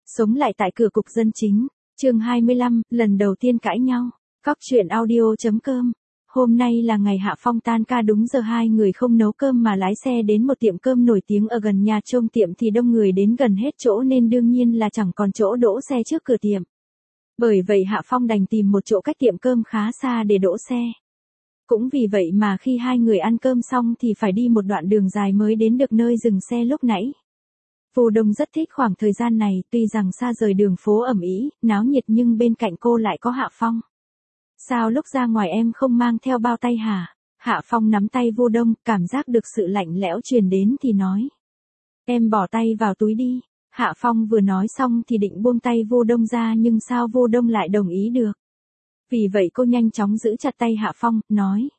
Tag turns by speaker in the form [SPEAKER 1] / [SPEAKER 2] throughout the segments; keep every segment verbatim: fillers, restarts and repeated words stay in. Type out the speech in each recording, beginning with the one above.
[SPEAKER 1] Sống lại tại cửa cục dân chính, chương hai mươi lăm, lần đầu tiên cãi nhau. Cóc truyện audio chấm com. Hôm nay là ngày Hạ Phong tan ca, đúng giờ hai người không nấu cơm mà lái xe đến một tiệm cơm nổi tiếng ở gần nhà. Trông tiệm thì đông người đến gần hết chỗ nên đương nhiên là chẳng còn chỗ đỗ xe trước cửa tiệm. Bởi vậy Hạ Phong đành tìm một chỗ cách tiệm cơm khá xa để đỗ xe. Cũng vì vậy mà khi hai người ăn cơm xong thì phải đi một đoạn đường dài mới đến được nơi dừng xe lúc nãy. Vô Đông rất thích khoảng thời gian này, tuy rằng xa rời đường phố ầm ĩ, náo nhiệt nhưng bên cạnh cô lại có Hạ Phong. Sao lúc ra ngoài em không mang theo bao tay hả? Hạ Phong nắm tay Vô Đông, cảm giác được sự lạnh lẽo truyền đến thì nói. Em bỏ tay vào túi đi. Hạ Phong vừa nói xong thì định buông tay Vô Đông ra nhưng sao Vô Đông lại đồng ý được. Vì vậy cô nhanh chóng giữ chặt tay Hạ Phong, nói.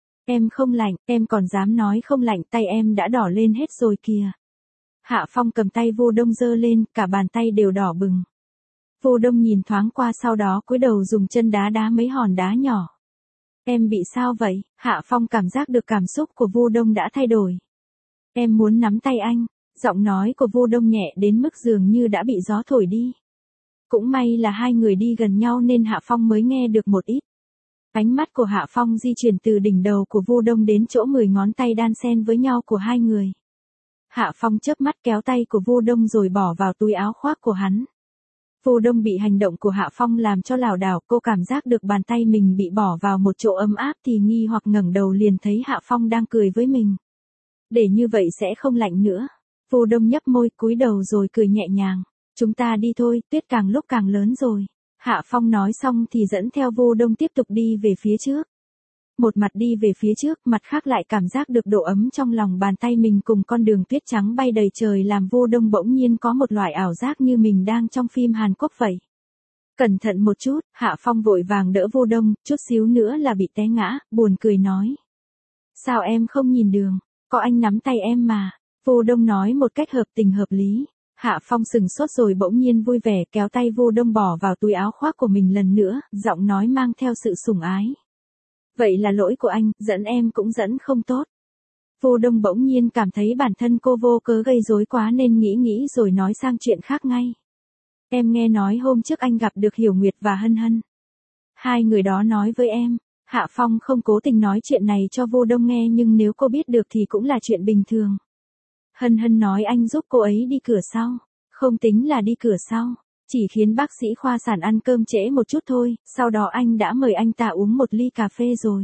[SPEAKER 1] Em không lạnh, em còn dám nói không lạnh, tay em đã đỏ lên hết rồi kìa. Hạ Phong cầm tay Vô Đông giơ lên, cả bàn tay đều đỏ bừng. Vô Đông nhìn thoáng qua sau đó cúi đầu dùng chân đá đá mấy hòn đá nhỏ. Em bị sao vậy? Hạ Phong cảm giác được cảm xúc của Vô Đông đã thay đổi. Em muốn nắm tay anh. Giọng nói của Vô Đông nhẹ đến mức dường như đã bị gió thổi đi. Cũng may là hai người đi gần nhau nên Hạ Phong mới nghe được một ít. Ánh mắt của Hạ Phong di chuyển từ đỉnh đầu của Vô Đông đến chỗ mười ngón tay đan xen với nhau của hai người. Hạ Phong chớp mắt kéo tay của Vô Đông rồi bỏ vào túi áo khoác của hắn. Vô Đông bị hành động của Hạ Phong làm cho lảo đảo, cô cảm giác được bàn tay mình bị bỏ vào một chỗ ấm áp thì nghi hoặc ngẩng đầu liền thấy Hạ Phong đang cười với mình. Để như vậy sẽ không lạnh nữa. Vô Đông nhấp môi cúi đầu rồi cười nhẹ nhàng. Chúng ta đi thôi, tuyết càng lúc càng lớn rồi. Hạ Phong nói xong thì dẫn theo Vô Đông tiếp tục đi về phía trước. Một mặt đi về phía trước, mặt khác lại cảm giác được độ ấm trong lòng bàn tay mình cùng con đường tuyết trắng bay đầy trời làm Vô Đông bỗng nhiên có một loại ảo giác như mình đang trong phim Hàn Quốc vậy. Cẩn thận một chút, Hạ Phong vội vàng đỡ Vô Đông, chút xíu nữa là bị té ngã, buồn cười nói. Sao em không nhìn đường, có anh nắm tay em mà. Vô Đông nói một cách hợp tình hợp lý. Hạ Phong sừng sốt rồi bỗng nhiên vui vẻ kéo tay Vô Đông bỏ vào túi áo khoác của mình lần nữa, giọng nói mang theo sự sủng ái. Vậy là lỗi của anh, dẫn em cũng dẫn không tốt. Vô Đông bỗng nhiên cảm thấy bản thân cô vô cớ gây rối quá nên nghĩ nghĩ rồi nói sang chuyện khác ngay. Em nghe nói hôm trước anh gặp được Hiểu Nguyệt và Hân Hân. Hai người đó nói với em. Hạ Phong không cố tình nói chuyện này cho Vô Đông nghe nhưng nếu cô biết được thì cũng là chuyện bình thường. Hân Hân nói anh giúp cô ấy đi cửa sau. Không tính là đi cửa sau. Chỉ khiến bác sĩ khoa sản ăn cơm trễ một chút thôi, sau đó anh đã mời anh ta uống một ly cà phê rồi.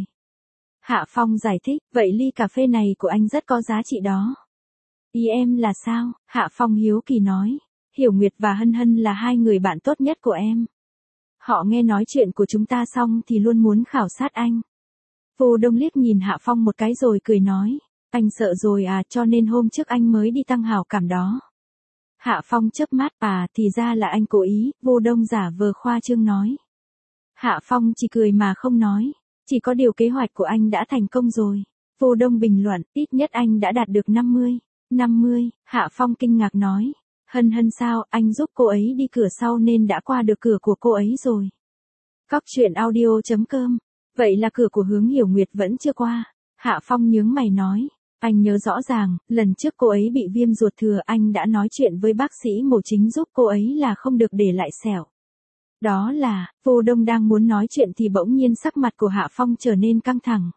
[SPEAKER 1] Hạ Phong giải thích, vậy ly cà phê này của anh rất có giá trị đó. Ý em là sao? Hạ Phong hiếu kỳ nói. Hiểu Nguyệt và Hân Hân là hai người bạn tốt nhất của em. Họ nghe nói chuyện của chúng ta xong thì luôn muốn khảo sát anh. Vô Đông liếc nhìn Hạ Phong một cái rồi cười nói. Anh sợ rồi à, cho nên hôm trước anh mới đi tăng hảo cảm đó. Hạ Phong chớp mắt, à thì ra là anh cố ý. Vô Đông giả vờ khoa trương nói. Hạ Phong chỉ cười mà không nói. Chỉ có điều kế hoạch của anh đã thành công rồi. Vô Đông bình luận, ít nhất anh đã đạt được năm mươi. năm mươi, Hạ Phong kinh ngạc nói. Hân Hân sao, anh giúp cô ấy đi cửa sau nên đã qua được cửa của cô ấy rồi. Cóc truyện audio chấm com. Vậy là cửa của Hướng Hiểu Nguyệt vẫn chưa qua. Hạ Phong nhướng mày nói. Anh nhớ rõ ràng, lần trước cô ấy bị viêm ruột thừa anh đã nói chuyện với bác sĩ mổ chính giúp cô ấy là không được để lại sẹo. Đó là, Vô Đông đang muốn nói chuyện thì bỗng nhiên sắc mặt của Hạ Phong trở nên căng thẳng.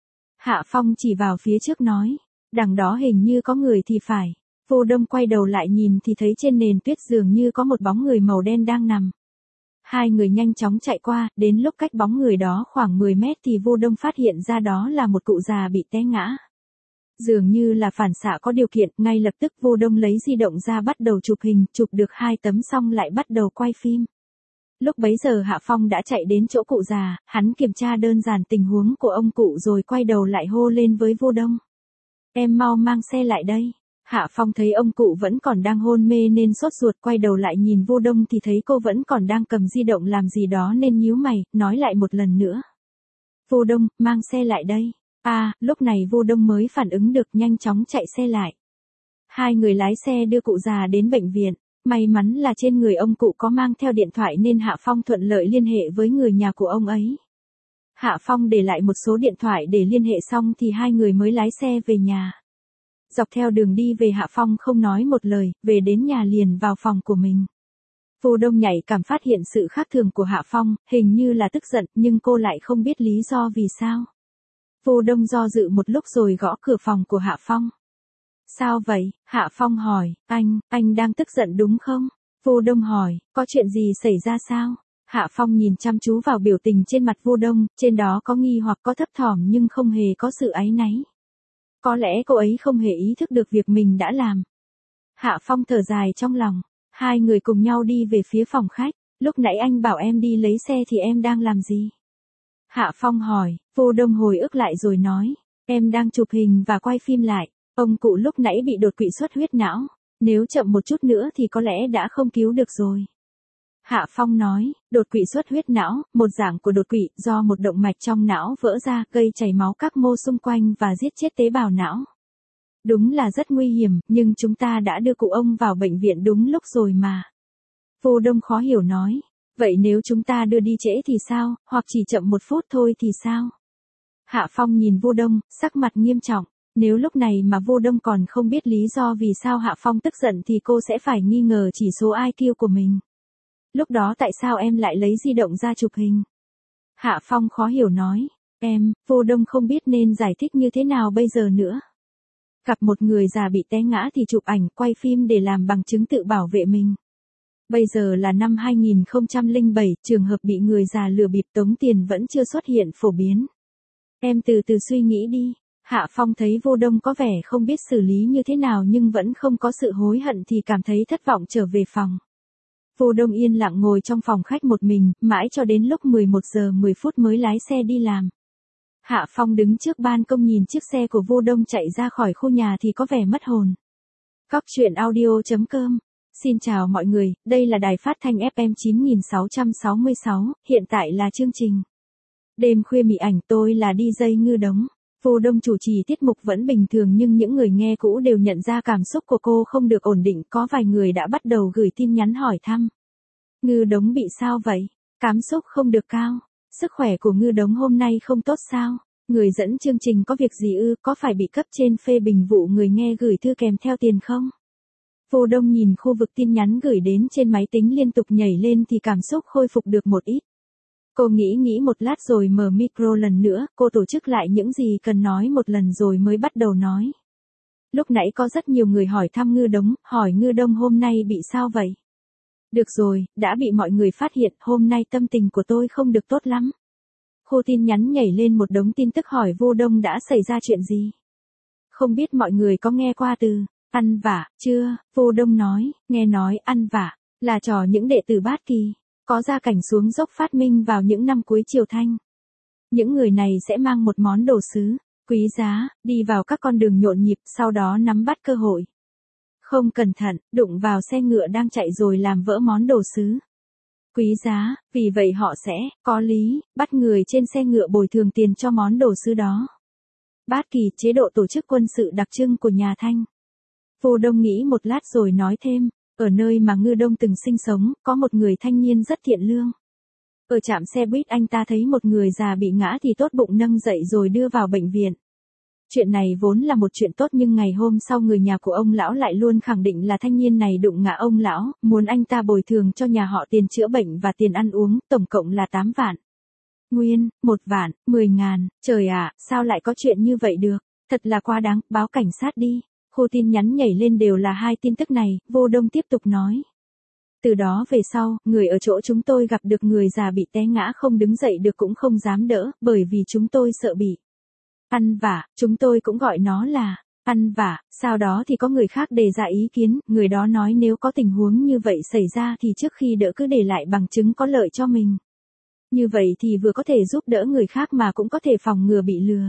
[SPEAKER 1] Hạ Phong chỉ vào phía trước nói, đằng đó hình như có người thì phải. Vô Đông quay đầu lại nhìn thì thấy trên nền tuyết dường như có một bóng người màu đen đang nằm. Hai người nhanh chóng chạy qua, đến lúc cách bóng người đó khoảng mười mét thì Vô Đông phát hiện ra đó là một cụ già bị té ngã. Dường như là phản xạ có điều kiện, ngay lập tức Vô Đông lấy di động ra bắt đầu chụp hình, chụp được hai tấm xong lại bắt đầu quay phim. Lúc bấy giờ Hạ Phong đã chạy đến chỗ cụ già, hắn kiểm tra đơn giản tình huống của ông cụ rồi quay đầu lại hô lên với Vô Đông. Em mau mang xe lại đây. Hạ Phong thấy ông cụ vẫn còn đang hôn mê nên sốt ruột quay đầu lại nhìn Vô Đông thì thấy cô vẫn còn đang cầm di động làm gì đó nên nhíu mày, nói lại một lần nữa. Vô Đông, mang xe lại đây. À, lúc này Vô Đông mới phản ứng được nhanh chóng chạy xe lại. Hai người lái xe đưa cụ già đến bệnh viện. May mắn là trên người ông cụ có mang theo điện thoại nên Hạ Phong thuận lợi liên hệ với người nhà của ông ấy. Hạ Phong để lại một số điện thoại để liên hệ xong thì hai người mới lái xe về nhà. Dọc theo đường đi về Hạ Phong không nói một lời, về đến nhà liền vào phòng của mình. Vô Đông nhạy cảm phát hiện sự khác thường của Hạ Phong, hình như là tức giận, nhưng cô lại không biết lý do vì sao. Vô Đông do dự một lúc rồi gõ cửa phòng của Hạ Phong. Sao vậy? Hạ Phong hỏi, anh, anh đang tức giận đúng không? Vô Đông hỏi, có chuyện gì xảy ra sao? Hạ Phong nhìn chăm chú vào biểu tình trên mặt Vô Đông, trên đó có nghi hoặc có thấp thỏm nhưng không hề có sự áy náy. Có lẽ cô ấy không hề ý thức được việc mình đã làm. Hạ Phong thở dài trong lòng, hai người cùng nhau đi về phía phòng khách, lúc nãy anh bảo em đi lấy xe thì em đang làm gì? Hạ Phong hỏi, Vô Đông hồi ức lại rồi nói, em đang chụp hình và quay phim lại, ông cụ lúc nãy bị đột quỵ xuất huyết não, nếu chậm một chút nữa thì có lẽ đã không cứu được rồi. Hạ Phong nói, đột quỵ xuất huyết não, một dạng của đột quỵ do một động mạch trong não vỡ ra gây chảy máu các mô xung quanh và giết chết tế bào não. Đúng là rất nguy hiểm, nhưng chúng ta đã đưa cụ ông vào bệnh viện đúng lúc rồi mà. Vô Đông khó hiểu nói, vậy nếu chúng ta đưa đi trễ thì sao, hoặc chỉ chậm một phút thôi thì sao? Hạ Phong nhìn Vô Đông, sắc mặt nghiêm trọng, nếu lúc này mà Vô Đông còn không biết lý do vì sao Hạ Phong tức giận thì cô sẽ phải nghi ngờ chỉ số i kiu của mình. Lúc đó tại sao em lại lấy di động ra chụp hình? Hạ Phong khó hiểu nói, em, Vô Đông không biết nên giải thích như thế nào bây giờ nữa. Gặp một người già bị té ngã thì chụp ảnh, quay phim để làm bằng chứng tự bảo vệ mình. Bây giờ là năm hai nghìn không trăm lẻ bảy, trường hợp bị người già lừa bịp tống tiền vẫn chưa xuất hiện phổ biến. Em từ từ suy nghĩ đi. Hạ Phong thấy Vô Đông có vẻ không biết xử lý như thế nào nhưng vẫn không có sự hối hận thì cảm thấy thất vọng trở về phòng. Vô Đông yên lặng ngồi trong phòng khách một mình, mãi cho đến lúc mười một giờ mười phút mới lái xe đi làm. Hạ Phong đứng trước ban công nhìn chiếc xe của Vô Đông chạy ra khỏi khu nhà thì có vẻ mất hồn. Góc truyện audio chấm com. Xin chào mọi người, đây là đài phát thanh ép em chín nghìn sáu trăm sáu mươi sáu, hiện tại là chương trình Đêm khuya mị ảnh, tôi là đi jay Ngư Đống. Vô Đông chủ trì tiết mục vẫn bình thường nhưng những người nghe cũ đều nhận ra cảm xúc của cô không được ổn định, có vài người đã bắt đầu gửi tin nhắn hỏi thăm. Ngư Đống bị sao vậy? Cảm xúc không được cao. Sức khỏe của Ngư Đống hôm nay không tốt sao? Người dẫn chương trình có việc gì ư, có phải bị cấp trên phê bình vụ người nghe gửi thư kèm theo tiền không? Vô Đông nhìn khu vực tin nhắn gửi đến trên máy tính liên tục nhảy lên thì cảm xúc khôi phục được một ít. Cô nghĩ nghĩ một lát rồi mở micro lần nữa, cô tổ chức lại những gì cần nói một lần rồi mới bắt đầu nói. Lúc nãy có rất nhiều người hỏi thăm Ngư Đống, hỏi Ngư Đông hôm nay bị sao vậy? Được rồi, đã bị mọi người phát hiện, hôm nay tâm tình của tôi không được tốt lắm. Khu tin nhắn nhảy lên một đống tin tức hỏi Vô Đông đã xảy ra chuyện gì? Không biết mọi người có nghe qua từ ăn vạ chưa? Vô Đông nói, nghe nói ăn vạ là trò những đệ tử Bát Kỳ, có gia cảnh xuống dốc phát minh vào những năm cuối Triều Thanh. Những người này sẽ mang một món đồ sứ quý giá, đi vào các con đường nhộn nhịp, sau đó nắm bắt cơ hội. Không cẩn thận, đụng vào xe ngựa đang chạy rồi làm vỡ món đồ sứ quý giá, vì vậy họ sẽ, có lý, bắt người trên xe ngựa bồi thường tiền cho món đồ sứ đó. Bát Kỳ, chế độ tổ chức quân sự đặc trưng của nhà Thanh. Vô Đông nghĩ một lát rồi nói thêm, ở nơi mà Ngư Đông từng sinh sống, có một người thanh niên rất thiện lương. Ở trạm xe buýt anh ta thấy một người già bị ngã thì tốt bụng nâng dậy rồi đưa vào bệnh viện. Chuyện này vốn là một chuyện tốt nhưng ngày hôm sau người nhà của ông lão lại luôn khẳng định là thanh niên này đụng ngã ông lão, muốn anh ta bồi thường cho nhà họ tiền chữa bệnh và tiền ăn uống, tổng cộng là tám vạn. Nguyên, một vạn, mười ngàn, trời ạ, sao lại có chuyện như vậy được, thật là quá đáng, báo cảnh sát đi. Khu tin nhắn nhảy lên đều là hai tin tức này, Vô Đông tiếp tục nói. Từ đó về sau, người ở chỗ chúng tôi gặp được người già bị té ngã không đứng dậy được cũng không dám đỡ, bởi vì chúng tôi sợ bị ăn vạ, chúng tôi cũng gọi nó là ăn vạ. Sau đó thì có người khác đề ra ý kiến, người đó nói nếu có tình huống như vậy xảy ra thì trước khi đỡ cứ để lại bằng chứng có lợi cho mình. Như vậy thì vừa có thể giúp đỡ người khác mà cũng có thể phòng ngừa bị lừa.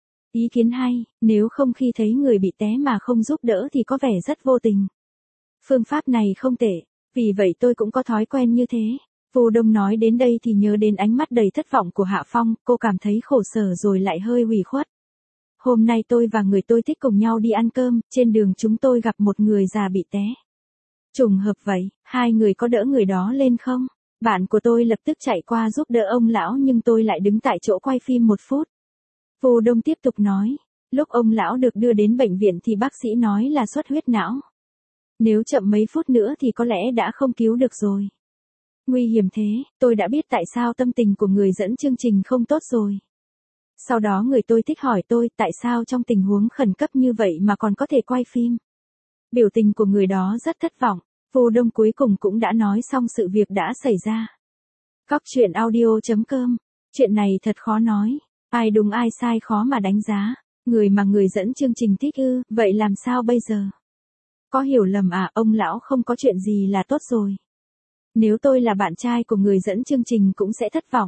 [SPEAKER 1] Ý kiến hay, nếu không khi thấy người bị té mà không giúp đỡ thì có vẻ rất vô tình. Phương pháp này không tệ, vì vậy tôi cũng có thói quen như thế. Vô Đông nói đến đây thì nhớ đến ánh mắt đầy thất vọng của Hạ Phong, cô cảm thấy khổ sở rồi lại hơi ủy khuất. Hôm nay tôi và người tôi thích cùng nhau đi ăn cơm, trên đường chúng tôi gặp một người già bị té. Trùng hợp vậy, hai người có đỡ người đó lên không? Bạn của tôi lập tức chạy qua giúp đỡ ông lão nhưng tôi lại đứng tại chỗ quay phim một phút. Vô Đông tiếp tục nói, lúc ông lão được đưa đến bệnh viện thì bác sĩ nói là xuất huyết não. Nếu chậm mấy phút nữa thì có lẽ đã không cứu được rồi. Nguy hiểm thế, tôi đã biết tại sao tâm tình của người dẫn chương trình không tốt rồi. Sau đó người tôi thích hỏi tôi tại sao trong tình huống khẩn cấp như vậy mà còn có thể quay phim. Biểu tình của người đó rất thất vọng. Vô Đông cuối cùng cũng đã nói xong sự việc đã xảy ra. Cóc truyện audio chấm com. Chuyện này thật khó nói. Ai đúng ai sai khó mà đánh giá. Người mà người dẫn chương trình thích ư, vậy làm sao bây giờ? Có hiểu lầm à, ông lão không có chuyện gì là tốt rồi. Nếu tôi là bạn trai của người dẫn chương trình cũng sẽ thất vọng.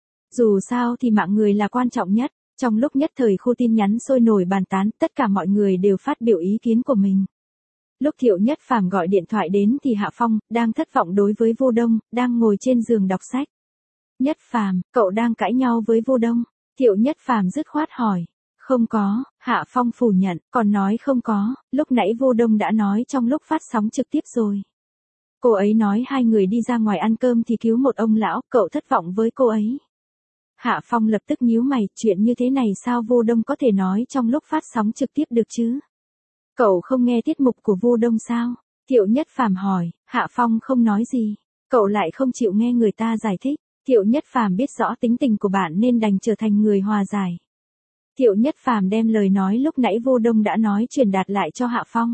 [SPEAKER 1] Dù sao thì mạng người là quan trọng nhất. Trong lúc nhất thời khu tin nhắn sôi nổi bàn tán, tất cả mọi người đều phát biểu ý kiến của mình. Lúc Thiệu Nhất Phàm gọi điện thoại đến thì Hạ Phong, đang thất vọng đối với Vô Đông, đang ngồi trên giường đọc sách. Nhất Phàm, cậu đang cãi nhau với Vô Đông. Thiệu Nhất Phàm dứt khoát hỏi. Không có, Hạ Phong phủ nhận, còn nói không có, lúc nãy Vô Đông đã nói trong lúc phát sóng trực tiếp rồi. Cô ấy nói hai người đi ra ngoài ăn cơm thì cứu một ông lão, cậu thất vọng với cô ấy. Hạ Phong lập tức nhíu mày, chuyện như thế này sao Vô Đông có thể nói trong lúc phát sóng trực tiếp được chứ? Cậu không nghe tiết mục của Vô Đông sao? Thiệu Nhất Phàm hỏi. Hạ Phong không nói gì. Cậu lại không chịu nghe người ta giải thích. Thiệu Nhất Phàm biết rõ tính tình của bạn nên đành trở thành người hòa giải. Thiệu Nhất Phàm đem lời nói lúc nãy Vô Đông đã nói truyền đạt lại cho Hạ Phong.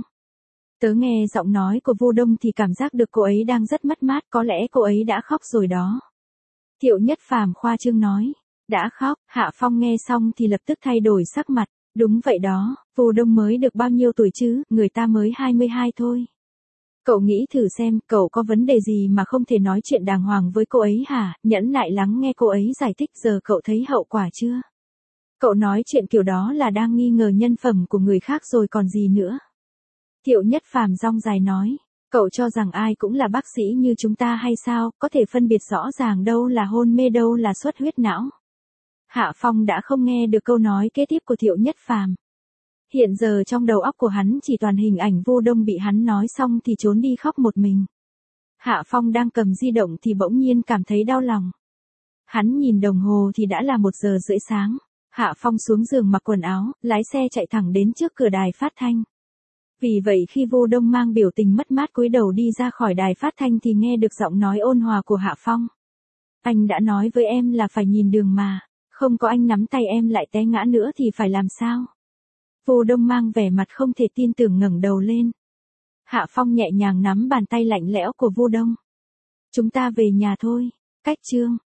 [SPEAKER 1] Tớ nghe giọng nói của Vô Đông thì cảm giác được cô ấy đang rất mất mát, có lẽ cô ấy đã khóc rồi đó. Thiệu Nhất Phàm khoa trương nói. Đã khóc, Hạ Phong nghe xong thì lập tức thay đổi sắc mặt. Đúng vậy đó, Vô Đông mới được bao nhiêu tuổi chứ, người ta mới hai mươi hai thôi. Cậu nghĩ thử xem, cậu có vấn đề gì mà không thể nói chuyện đàng hoàng với cô ấy hả, nhẫn nại lắng nghe cô ấy giải thích, giờ cậu thấy hậu quả chưa? Cậu nói chuyện kiểu đó là đang nghi ngờ nhân phẩm của người khác rồi còn gì nữa. Thiệu Nhất Phàm rong dài nói, cậu cho rằng ai cũng là bác sĩ như chúng ta hay sao, có thể phân biệt rõ ràng đâu là hôn mê đâu là xuất huyết não. Hạ Phong đã không nghe được câu nói kế tiếp của Thiệu Nhất Phàm. Hiện giờ trong đầu óc của hắn chỉ toàn hình ảnh Vô Đông bị hắn nói xong thì trốn đi khóc một mình. Hạ Phong đang cầm di động thì bỗng nhiên cảm thấy đau lòng. Hắn nhìn đồng hồ thì đã là một giờ rưỡi sáng. Hạ Phong xuống giường mặc quần áo, lái xe chạy thẳng đến trước cửa đài phát thanh. Vì vậy khi Vô Đông mang biểu tình mất mát cúi đầu đi ra khỏi đài phát thanh thì nghe được giọng nói ôn hòa của Hạ Phong. Anh đã nói với em là phải nhìn đường mà. Không có anh nắm tay em lại té ngã nữa thì phải làm sao? Vô Đông mang vẻ mặt không thể tin tưởng ngẩng đầu lên. Hạ Phong nhẹ nhàng nắm bàn tay lạnh lẽo của Vô Đông. Chúng ta về nhà thôi. Cách chương.